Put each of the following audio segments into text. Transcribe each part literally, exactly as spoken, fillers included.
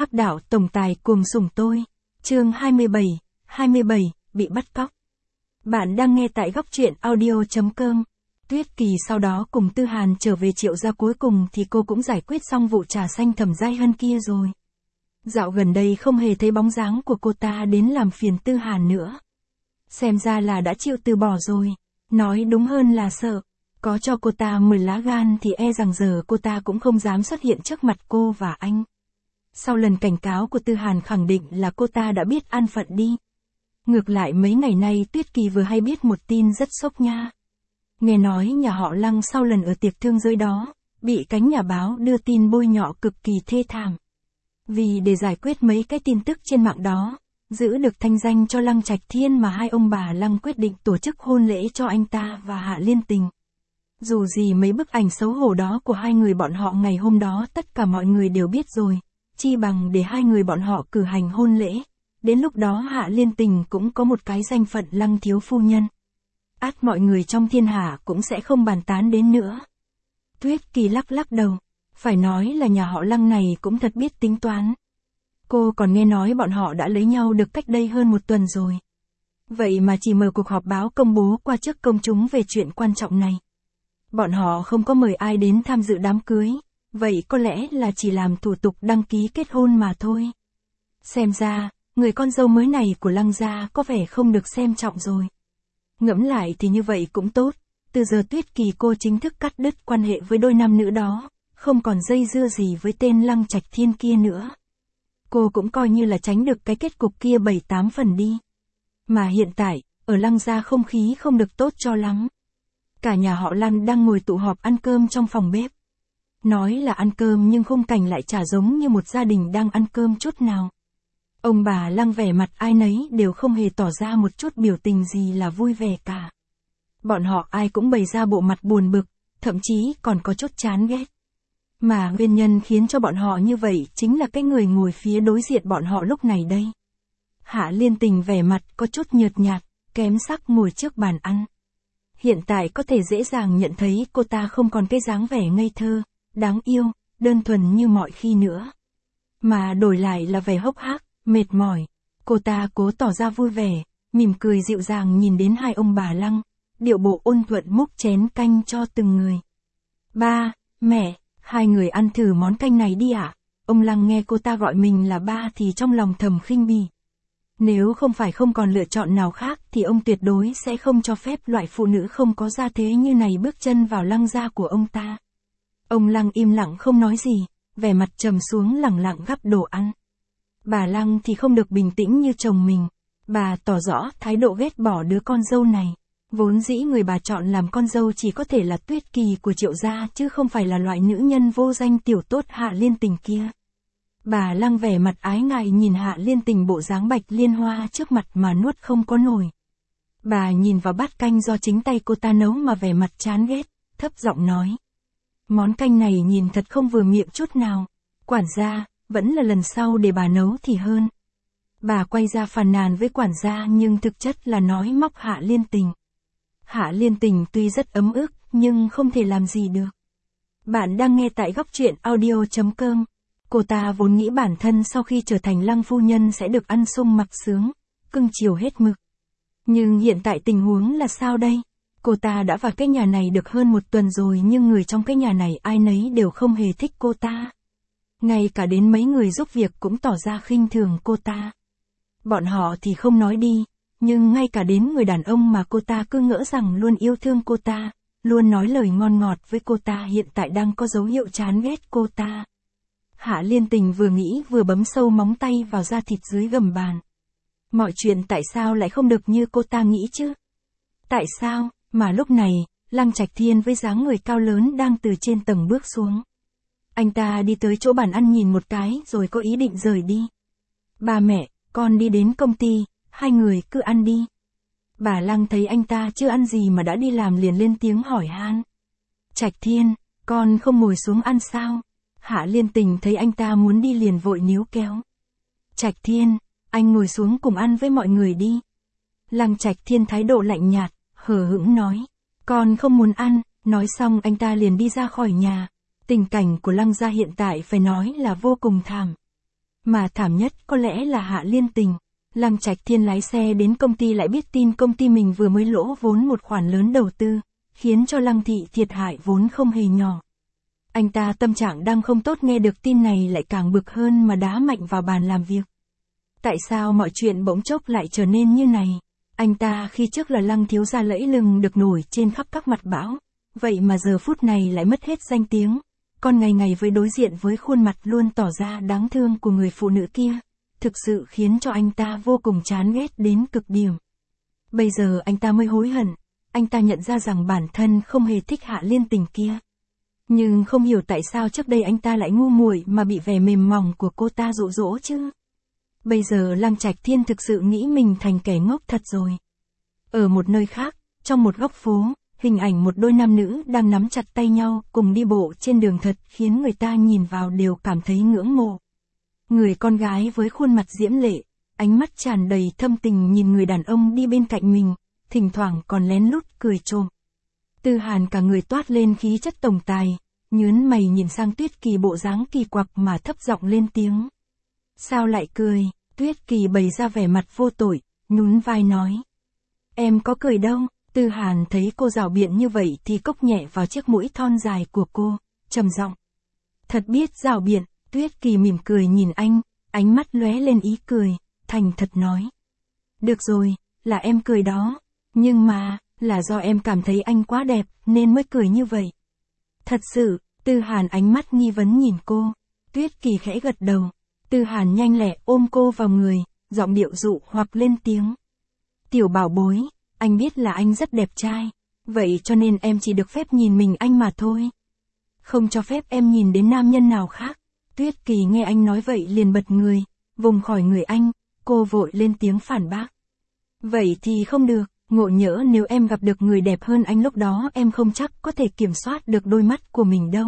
Hắc đạo tổng tài cuồng sủng tôi. Chương hai mươi bảy, hai mươi bảy, bị bắt cóc. Bạn đang nghe tại góc truyện audio chấm com. Tuyết Kỳ sau đó cùng Tư Hàn trở về Triệu gia, cuối cùng thì cô cũng giải quyết xong vụ trà xanh Thẩm Giai Hân kia rồi. Dạo gần đây không hề thấy bóng dáng của cô ta đến làm phiền Tư Hàn nữa. Xem ra là đã chịu từ bỏ rồi. Nói đúng hơn là sợ. Có cho cô ta mười lá gan thì e rằng giờ cô ta cũng không dám xuất hiện trước mặt cô và anh. Sau lần cảnh cáo của Tư Hàn khẳng định là cô ta đã biết an phận đi. Ngược lại mấy ngày nay Tuyết Kỳ vừa hay biết một tin rất sốc nha. Nghe nói nhà họ Lăng sau lần ở tiệc thương giới đó, bị cánh nhà báo đưa tin bôi nhọ cực kỳ thê thảm. Vì để giải quyết mấy cái tin tức trên mạng đó, giữ được thanh danh cho Lăng Trạch Thiên mà hai ông bà Lăng quyết định tổ chức hôn lễ cho anh ta và Hạ Liên Tình. Dù gì mấy bức ảnh xấu hổ đó của hai người bọn họ ngày hôm đó tất cả mọi người đều biết rồi, chi bằng để hai người bọn họ cử hành hôn lễ. Đến lúc đó Hạ Liên Tình cũng có một cái danh phận Lăng thiếu phu nhân. Át mọi người trong thiên hạ cũng sẽ không bàn tán đến nữa. Tuyết Kỳ lắc lắc đầu. Phải nói là nhà họ Lăng này cũng thật biết tính toán. Cô còn nghe nói bọn họ đã lấy nhau được cách đây hơn một tuần rồi. Vậy mà chỉ mở cuộc họp báo công bố qua trước công chúng về chuyện quan trọng này. Bọn họ không có mời ai đến tham dự đám cưới. Vậy có lẽ là chỉ làm thủ tục đăng ký kết hôn mà thôi. Xem ra, người con dâu mới này của Lăng gia có vẻ không được xem trọng rồi. Ngẫm lại thì như vậy cũng tốt. Từ giờ Tuyết Kỳ cô chính thức cắt đứt quan hệ với đôi nam nữ đó. Không còn dây dưa gì với tên Lăng Trạch Thiên kia nữa. Cô cũng coi như là tránh được cái kết cục kia bảy tám phần đi. Mà hiện tại, ở Lăng gia không khí không được tốt cho lắm. Cả nhà họ Lăng đang ngồi tụ họp ăn cơm trong phòng bếp. Nói là ăn cơm nhưng khung cảnh lại chả giống như một gia đình đang ăn cơm chút nào. Ông bà Lăng vẻ mặt ai nấy đều không hề tỏ ra một chút biểu tình gì là vui vẻ cả. Bọn họ ai cũng bày ra bộ mặt buồn bực, thậm chí còn có chút chán ghét. Mà nguyên nhân khiến cho bọn họ như vậy chính là cái người ngồi phía đối diện bọn họ lúc này đây. Hạ Liên Tình vẻ mặt có chút nhợt nhạt, kém sắc ngồi trước bàn ăn. Hiện tại có thể dễ dàng nhận thấy cô ta không còn cái dáng vẻ ngây thơ, đáng yêu, đơn thuần như mọi khi nữa. Mà đổi lại là vẻ hốc hác, mệt mỏi. Cô ta cố tỏ ra vui vẻ, mỉm cười dịu dàng nhìn đến hai ông bà Lăng, điệu bộ ôn thuận múc chén canh cho từng người. Ba, mẹ, hai người ăn thử món canh này đi ạ. Ông Lăng nghe cô ta gọi mình là ba thì trong lòng thầm khinh bỉ. Nếu không phải không còn lựa chọn nào khác thì ông tuyệt đối sẽ không cho phép loại phụ nữ không có gia thế như này bước chân vào Lăng gia của ông ta. Ông Lăng im lặng không nói gì, vẻ mặt trầm xuống lẳng lặng gắp đồ ăn. Bà Lăng thì không được bình tĩnh như chồng mình. Bà tỏ rõ thái độ ghét bỏ đứa con dâu này. Vốn dĩ người bà chọn làm con dâu chỉ có thể là Tuyết Kỳ của Triệu gia chứ không phải là loại nữ nhân vô danh tiểu tốt Hạ Liên Tình kia. Bà Lăng vẻ mặt ái ngại nhìn Hạ Liên Tình bộ dáng bạch liên hoa trước mặt mà nuốt không có nổi. Bà nhìn vào bát canh do chính tay cô ta nấu mà vẻ mặt chán ghét, thấp giọng nói. Món canh này nhìn thật không vừa miệng chút nào. Quản gia, vẫn là lần sau để bà nấu thì hơn. Bà quay ra phàn nàn với quản gia nhưng thực chất là nói móc Hạ Liên Tình. Hạ Liên Tình tuy rất ấm ức nhưng không thể làm gì được. Bạn đang nghe tại góc truyện audio chấm com. Cô ta vốn nghĩ bản thân sau khi trở thành Lăng phu nhân sẽ được ăn sung mặc sướng, cưng chiều hết mực. Nhưng hiện tại tình huống là sao đây? Cô ta đã vào cái nhà này được hơn một tuần rồi nhưng người trong cái nhà này ai nấy đều không hề thích cô ta. Ngay cả đến mấy người giúp việc cũng tỏ ra khinh thường cô ta. Bọn họ thì không nói đi, nhưng ngay cả đến người đàn ông mà cô ta cứ ngỡ rằng luôn yêu thương cô ta, luôn nói lời ngon ngọt với cô ta hiện tại đang có dấu hiệu chán ghét cô ta. Hạ Liên Tình vừa nghĩ vừa bấm sâu móng tay vào da thịt dưới gầm bàn. Mọi chuyện tại sao lại không được như cô ta nghĩ chứ? Tại sao, mà lúc này, Lăng Trạch Thiên với dáng người cao lớn đang từ trên tầng bước xuống. Anh ta đi tới chỗ bàn ăn nhìn một cái rồi có ý định rời đi. Ba mẹ, con đi đến công ty, hai người cứ ăn đi. Bà Lăng thấy anh ta chưa ăn gì mà đã đi làm liền lên tiếng hỏi han. Trạch Thiên, con không ngồi xuống ăn sao? Hạ Liên Tình thấy anh ta muốn đi liền vội níu kéo. Trạch Thiên, anh ngồi xuống cùng ăn với mọi người đi. Lăng Trạch Thiên thái độ lạnh nhạt, hờ hững nói. Con không muốn ăn, nói xong anh ta liền đi ra khỏi nhà. Tình cảnh của Lăng gia hiện tại phải nói là vô cùng thảm. Mà thảm nhất có lẽ là Hạ Liên Tình. Lăng Trạch Thiên lái xe đến công ty lại biết tin công ty mình vừa mới lỗ vốn một khoản lớn đầu tư, khiến cho Lăng Thị thiệt hại vốn không hề nhỏ. Anh ta tâm trạng đang không tốt, nghe được tin này lại càng bực hơn mà đá mạnh vào bàn làm việc. Tại sao mọi chuyện bỗng chốc lại trở nên như này? Anh ta khi trước là Lăng thiếu gia lẫy lừng được nổi trên khắp các mặt bão, vậy mà giờ phút này lại mất hết danh tiếng, còn ngày ngày với đối diện với khuôn mặt luôn tỏ ra đáng thương của người phụ nữ kia, thực sự khiến cho anh ta vô cùng chán ghét đến cực điểm. Bây giờ anh ta mới hối hận, anh ta nhận ra rằng bản thân không hề thích Hạ Liên Tình kia. Nhưng không hiểu tại sao trước đây anh ta lại ngu muội mà bị vẻ mềm mỏng của cô ta dụ dỗ chứ. Bây giờ Lăng Trạch Thiên thực sự nghĩ mình thành kẻ ngốc thật rồi. Ở một nơi khác, trong một góc phố, hình ảnh một đôi nam nữ đang nắm chặt tay nhau cùng đi bộ trên đường thật khiến người ta nhìn vào đều cảm thấy ngưỡng mộ. Người con gái với khuôn mặt diễm lệ, ánh mắt tràn đầy thâm tình nhìn người đàn ông đi bên cạnh mình, thỉnh thoảng còn lén lút cười trộm. Tư Hàn cả người toát lên khí chất tổng tài, nhướng mày nhìn sang Tuyết Kỳ bộ dáng kỳ quặc mà thấp giọng lên tiếng. Sao lại cười? Tuyết Kỳ bày ra vẻ mặt vô tội, nhún vai nói. Em có cười đâu. Tư Hàn thấy cô giảo biện như vậy thì cốc nhẹ vào chiếc mũi thon dài của cô, trầm giọng. Thật biết giảo biện. Tuyết Kỳ mỉm cười nhìn anh, ánh mắt lóe lên ý cười, thành thật nói. Được rồi, là em cười đó, nhưng mà, là do em cảm thấy anh quá đẹp, nên mới cười như vậy. Thật sự, Tư Hàn ánh mắt nghi vấn nhìn cô, Tuyết Kỳ khẽ gật đầu, Tư Hàn nhanh lẹ ôm cô vào người, giọng điệu dụ hoặc lên tiếng. Tiểu bảo bối, anh biết là anh rất đẹp trai, vậy cho nên em chỉ được phép nhìn mình anh mà thôi. Không cho phép em nhìn đến nam nhân nào khác. Tuyết Kỳ nghe anh nói vậy liền bật người, vùng khỏi người anh, cô vội lên tiếng phản bác. Vậy thì không được, ngộ nhỡ nếu em gặp được người đẹp hơn anh lúc đó em không chắc có thể kiểm soát được đôi mắt của mình đâu.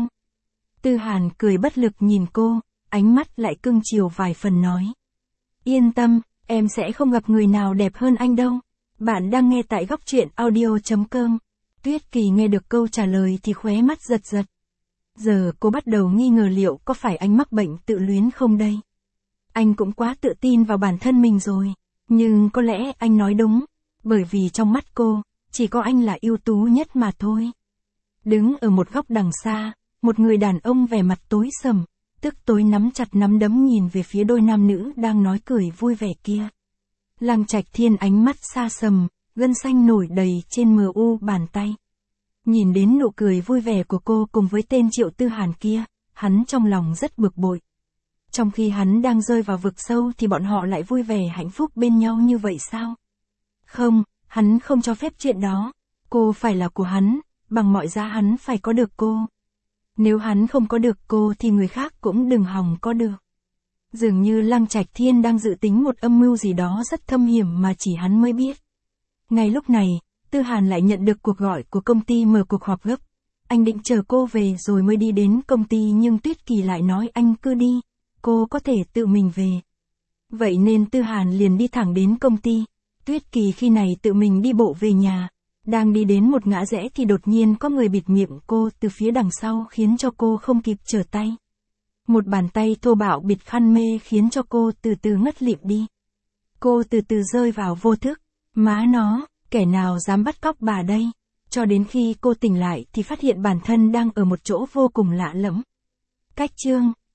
Tư Hàn cười bất lực nhìn cô, ánh mắt lại cưng chiều vài phần nói. Yên tâm, em sẽ không gặp người nào đẹp hơn anh đâu. Bạn đang nghe tại góc truyện audio chấm com. Tuyết Kỳ nghe được câu trả lời thì khóe mắt giật giật. Giờ cô bắt đầu nghi ngờ liệu có phải anh mắc bệnh tự luyến không đây. Anh cũng quá tự tin vào bản thân mình rồi. Nhưng có lẽ anh nói đúng, bởi vì trong mắt cô, chỉ có anh là ưu tú nhất mà thôi. Đứng ở một góc đằng xa, một người đàn ông vẻ mặt tối sầm, tức tối nắm chặt nắm đấm nhìn về phía đôi nam nữ đang nói cười vui vẻ kia. Lăng Trạch Thiên ánh mắt xa sầm, gân xanh nổi đầy trên mờ u bàn tay. Nhìn đến nụ cười vui vẻ của cô cùng với tên Triệu Tư Hàn kia, hắn trong lòng rất bực bội. Trong khi hắn đang rơi vào vực sâu thì bọn họ lại vui vẻ hạnh phúc bên nhau như vậy sao? Không, hắn không cho phép chuyện đó. Cô phải là của hắn, bằng mọi giá hắn phải có được cô. Nếu hắn không có được cô thì người khác cũng đừng hòng có được. Dường như Lăng Trạch Thiên đang dự tính một âm mưu gì đó rất thâm hiểm mà chỉ hắn mới biết. Ngay lúc này, Tư Hàn lại nhận được cuộc gọi của công ty mở cuộc họp gấp. Anh định chờ cô về rồi mới đi đến công ty nhưng Tuyết Kỳ lại nói anh cứ đi, cô có thể tự mình về. Vậy nên Tư Hàn liền đi thẳng đến công ty. Tuyết Kỳ khi này tự mình đi bộ về nhà. Đang đi đến một ngã rẽ thì đột nhiên có người bịt miệng cô từ phía đằng sau khiến cho cô không kịp trở tay. Một bàn tay thô bạo bịt khăn mê khiến cho cô từ từ ngất lịm đi. Cô từ từ rơi vào vô thức. Má nó, kẻ nào dám bắt cóc bà đây? Cho đến khi cô tỉnh lại thì phát hiện bản thân đang ở một chỗ vô cùng lạ lẫm. Cách chương